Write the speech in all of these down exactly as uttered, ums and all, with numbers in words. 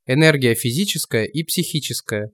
энергия физическая и психическая.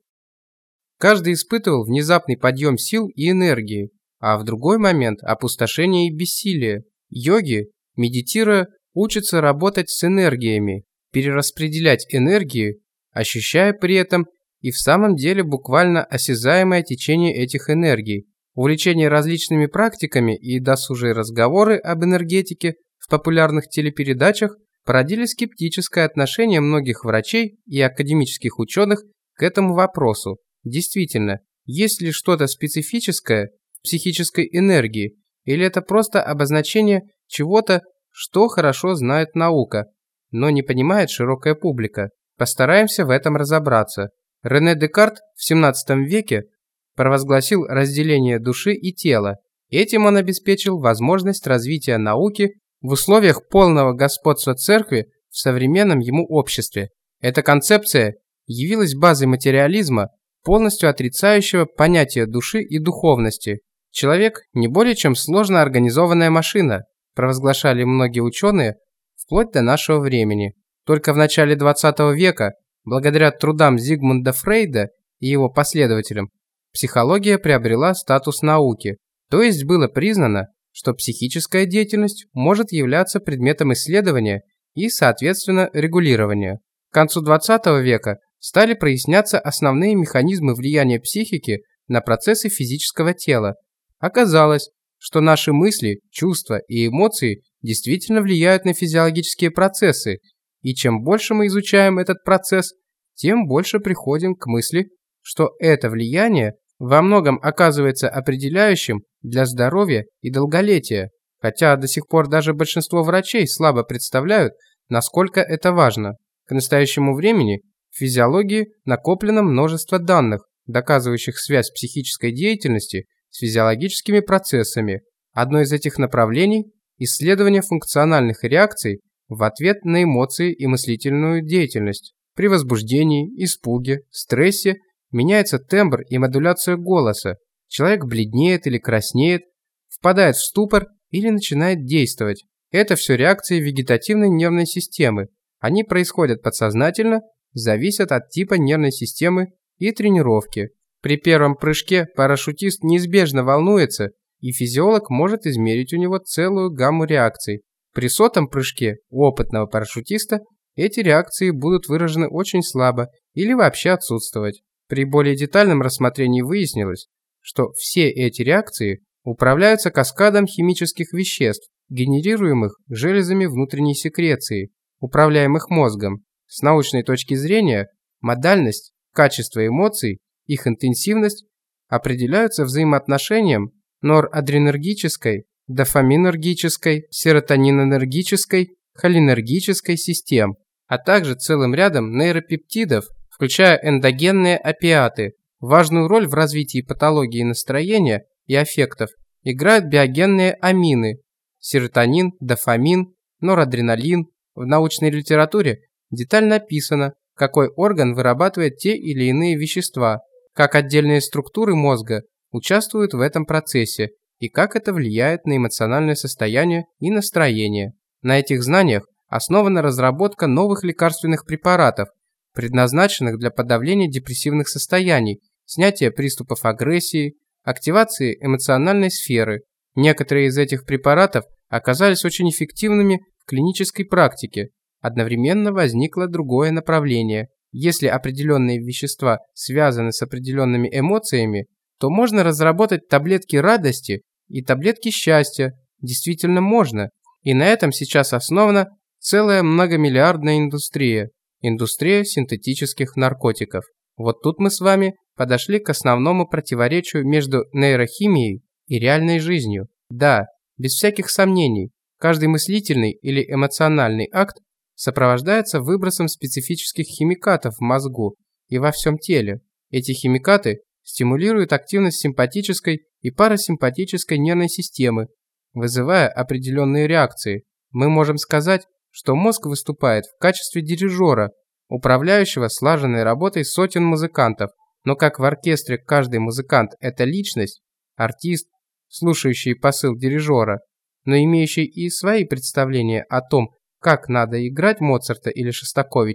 Каждый испытывал внезапный подъем сил и энергии, а в другой момент опустошение и бессилие. Йоги, медитируя, учатся работать с энергиями, перераспределять энергии, ощущая при этом и в самом деле буквально осязаемое течение этих энергий. Увлечение различными практиками и досужие разговоры об энергетике в популярных телепередачах породили скептическое отношение многих врачей и академических ученых к этому вопросу. Действительно, есть ли что-то специфическое в психической энергии, или это просто обозначение чего-то, что хорошо знает наука, но не понимает широкая публика? Постараемся в этом разобраться. Рене Декарт в семнадцатом веке провозгласил разделение души и тела. Этим он обеспечил возможность развития науки в условиях полного господства церкви в современном ему обществе. Эта концепция явилась базой материализма, полностью отрицающего понятие души и духовности. Человек не более чем сложно организованная машина, провозглашали многие ученые вплоть до нашего времени. Только в начале двадцатого века, благодаря трудам Зигмунда Фрейда и его последователям, психология приобрела статус науки, то есть было признано, что психическая деятельность может являться предметом исследования и, соответственно, регулирования. К концу двадцатого века стали проясняться основные механизмы влияния психики на процессы физического тела. Оказалось, что наши мысли, чувства и эмоции действительно влияют на физиологические процессы, и чем больше мы изучаем этот процесс, тем больше приходим к мысли, что это влияние во многом оказывается определяющим для здоровья и долголетия, хотя до сих пор даже большинство врачей слабо представляют, насколько это важно. К настоящему времени в физиологии накоплено множество данных, доказывающих связь психической деятельности с физиологическими процессами. Одно из этих направлений – исследование функциональных реакций в ответ на эмоции и мыслительную деятельность. При возбуждении, испуге, стрессе меняется тембр и модуляция голоса, человек бледнеет или краснеет, впадает в ступор или начинает действовать. Это все реакции вегетативной нервной системы. Они происходят подсознательно, зависят от типа нервной системы и тренировки. При первом прыжке парашютист неизбежно волнуется, и физиолог может измерить у него целую гамму реакций. При сотом прыжке у опытного парашютиста эти реакции будут выражены очень слабо или вообще отсутствовать. При более детальном рассмотрении выяснилось, что все эти реакции управляются каскадом химических веществ, генерируемых железами внутренней секреции, управляемых мозгом. С научной точки зрения, модальность, качество эмоций, их интенсивность определяются взаимоотношением норадренергической, дофаминергической, серотонинергической, холинергической систем, а также целым рядом нейропептидов, включая эндогенные опиаты. Важную роль в развитии патологии настроения и аффектов играют биогенные амины – серотонин, дофамин, норадреналин. В научной литературе детально описано, какой орган вырабатывает те или иные вещества, как отдельные структуры мозга участвуют в этом процессе и как это влияет на эмоциональное состояние и настроение. На этих знаниях основана разработка новых лекарственных препаратов, предназначенных для подавления депрессивных состояний, снятия приступов агрессии, активации эмоциональной сферы. Некоторые из этих препаратов оказались очень эффективными в клинической практике. Одновременно возникло другое направление. Если определенные вещества связаны с определенными эмоциями, то можно разработать таблетки радости и таблетки счастья. Действительно можно. И на этом сейчас основана целая многомиллиардная индустрия. Индустрия синтетических наркотиков. Вот тут мы с вами подошли к основному противоречию между нейрохимией и реальной жизнью. Да, без всяких сомнений, каждый мыслительный или эмоциональный акт сопровождается выбросом специфических химикатов в мозгу и во всем теле. Эти химикаты стимулируют активность симпатической и парасимпатической нервной системы, вызывая определенные реакции. Мы можем сказать, что мозг выступает в качестве дирижера, управляющего слаженной работой сотен музыкантов, но как в оркестре каждый музыкант – это личность, артист, слушающий посыл дирижера, но имеющий и свои представления о том, как надо играть Моцарта или Шостаковича,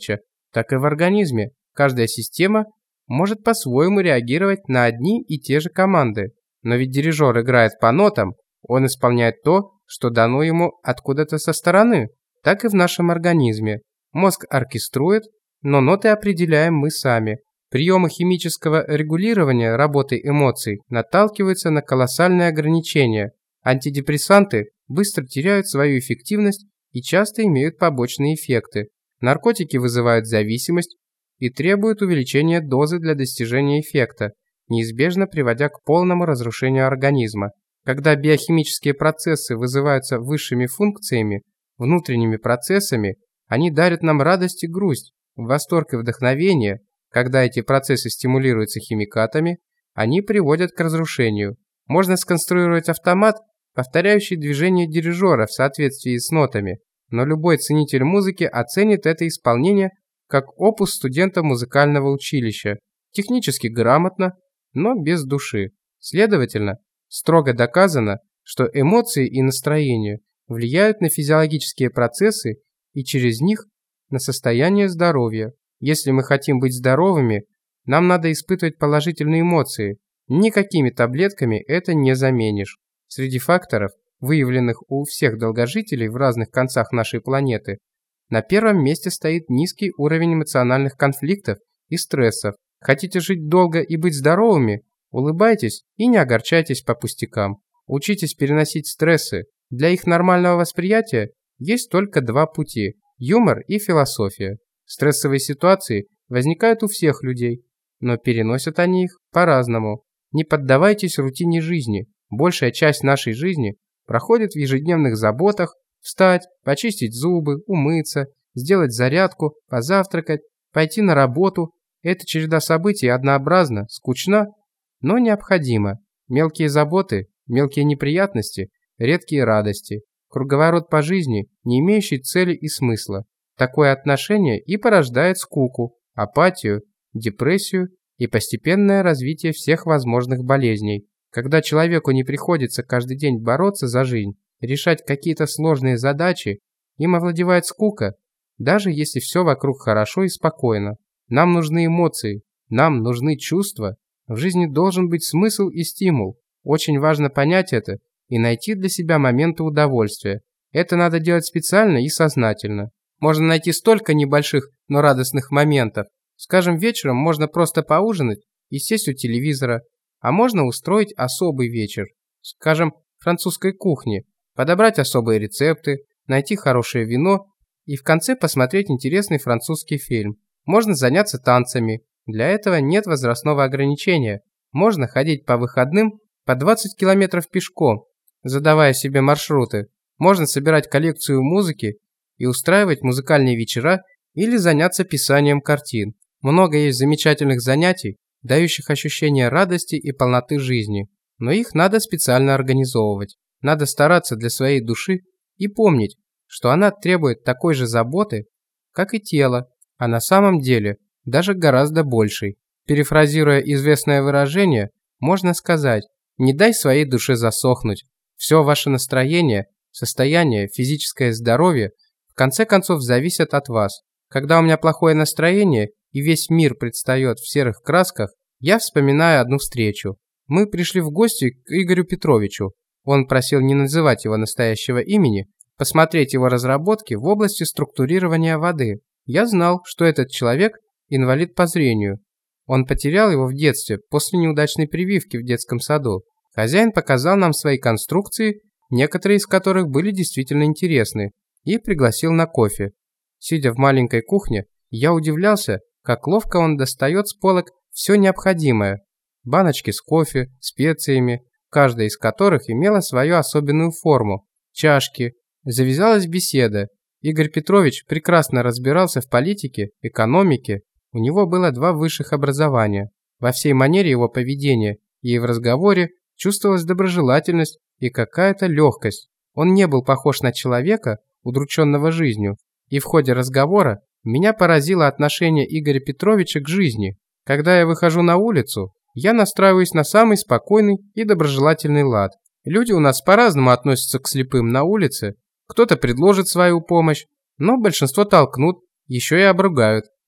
так и в организме. Каждая система может по-своему реагировать на одни и те же команды. Но ведь дирижер играет по нотам, он исполняет то, что дано ему откуда-то со стороны. Так и в нашем организме. Мозг оркеструет, но ноты определяем мы сами. Приемы химического регулирования работы эмоций наталкиваются на колоссальные ограничения. Антидепрессанты быстро теряют свою эффективность и часто имеют побочные эффекты. Наркотики вызывают зависимость и требуют увеличения дозы для достижения эффекта, неизбежно приводя к полному разрушению организма. Когда биохимические процессы вызываются высшими функциями, внутренними процессами, они дарят нам радость и грусть, восторг и вдохновение. Когда эти процессы стимулируются химикатами, они приводят к разрушению. Можно сконструировать автомат, повторяющий движение дирижера в соответствии с нотами, но любой ценитель музыки оценит это исполнение как опус студента музыкального училища, технически грамотно, но без души. Следовательно, строго доказано, что эмоции и настроение влияют на физиологические процессы и через них на состояние здоровья. Если мы хотим быть здоровыми, нам надо испытывать положительные эмоции. Никакими таблетками это не заменишь. Среди факторов, выявленных у всех долгожителей в разных концах нашей планеты, на первом месте стоит низкий уровень эмоциональных конфликтов и стрессов. Хотите жить долго и быть здоровыми? Улыбайтесь и не огорчайтесь по пустякам. Учитесь переносить стрессы. Для их нормального восприятия есть только два пути – юмор и философия. Стрессовые ситуации возникают у всех людей, но переносят они их по-разному. Не поддавайтесь рутине жизни. Большая часть нашей жизни проходит в ежедневных заботах: встать, почистить зубы, умыться, сделать зарядку, позавтракать, пойти на работу. Эта череда событий однообразна, скучна, но необходима. Мелкие заботы, мелкие неприятности, редкие радости. Круговорот по жизни, не имеющий цели и смысла. Такое отношение и порождает скуку, апатию, депрессию и постепенное развитие всех возможных болезней. Когда человеку не приходится каждый день бороться за жизнь, решать какие-то сложные задачи, им овладевает скука, даже если все вокруг хорошо и спокойно. Нам нужны эмоции, нам нужны чувства. В жизни должен быть смысл и стимул. Очень важно понять это и найти для себя моменты удовольствия. Это надо делать специально и сознательно. Можно найти столько небольших, но радостных моментов. Скажем, вечером можно просто поужинать и сесть у телевизора, а можно устроить особый вечер, скажем, французской кухни, подобрать особые рецепты, найти хорошее вино и в конце посмотреть интересный французский фильм. Можно заняться танцами. Для этого нет возрастного ограничения. Можно ходить по выходным по двадцать километров пешком, задавая себе маршруты. Можно собирать коллекцию музыки и устраивать музыкальные вечера или заняться писанием картин. Много есть замечательных занятий, дающих ощущение радости и полноты жизни, но их надо специально организовывать. Надо стараться для своей души и помнить, что она требует такой же заботы, как и тело, а на самом деле даже гораздо большей. Перефразируя известное выражение, можно сказать: не дай своей душе засохнуть. Все ваше настроение, состояние, физическое здоровье в конце концов зависят от вас. Когда у меня плохое настроение и весь мир предстает в серых красках, я вспоминаю одну встречу. Мы пришли в гости к Игорю Петровичу. Он просил не называть его настоящего имени, посмотреть его разработки в области структурирования воды. Я знал, что этот человек – инвалид по зрению. Он потерял его в детстве после неудачной прививки в детском саду. Хозяин показал нам свои конструкции, некоторые из которых были действительно интересны, и пригласил на кофе. Сидя в маленькой кухне, я удивлялся, как ловко он достает с полок все необходимое. Баночки с кофе, специями, каждая из которых имела свою особенную форму, чашки. Завязалась беседа. Игорь Петрович прекрасно разбирался в политике, экономике. У него было два высших образования. Во всей манере его поведения и в разговоре чувствовалась доброжелательность и какая-то легкость. Он не был похож на человека, удрученного жизнью. И в ходе разговора меня поразило отношение Игоря Петровича к жизни. Когда я выхожу на улицу, я настраиваюсь на самый спокойный и доброжелательный лад. Люди у нас по-разному относятся к слепым на улице. Кто-то предложит свою помощь, но большинство толкнут, еще и обругают.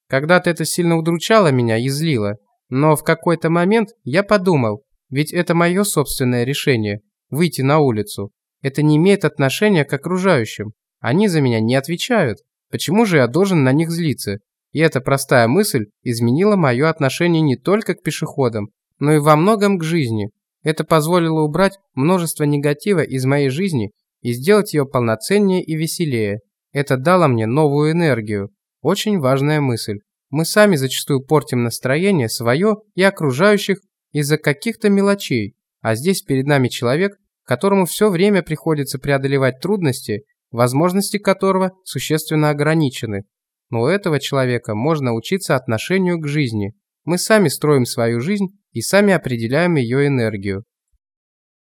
Когда-то это сильно удручало меня и злило, но в какой-то момент я подумал, ведь это мое собственное решение – выйти на улицу. Это не имеет отношения к окружающим. Они за меня не отвечают. Почему же я должен на них злиться? И эта простая мысль изменила мое отношение не только к пешеходам, но и во многом к жизни. Это позволило убрать множество негатива из моей жизни и сделать ее полноценнее и веселее. Это дало мне новую энергию. Очень важная мысль. Мы сами зачастую портим настроение свое и окружающих из-за каких-то мелочей, а здесь перед нами человек, которому все время приходится преодолевать трудности, возможности которого существенно ограничены. Но у этого человека можно учиться отношению к жизни. Мы сами строим свою жизнь и сами определяем ее энергию.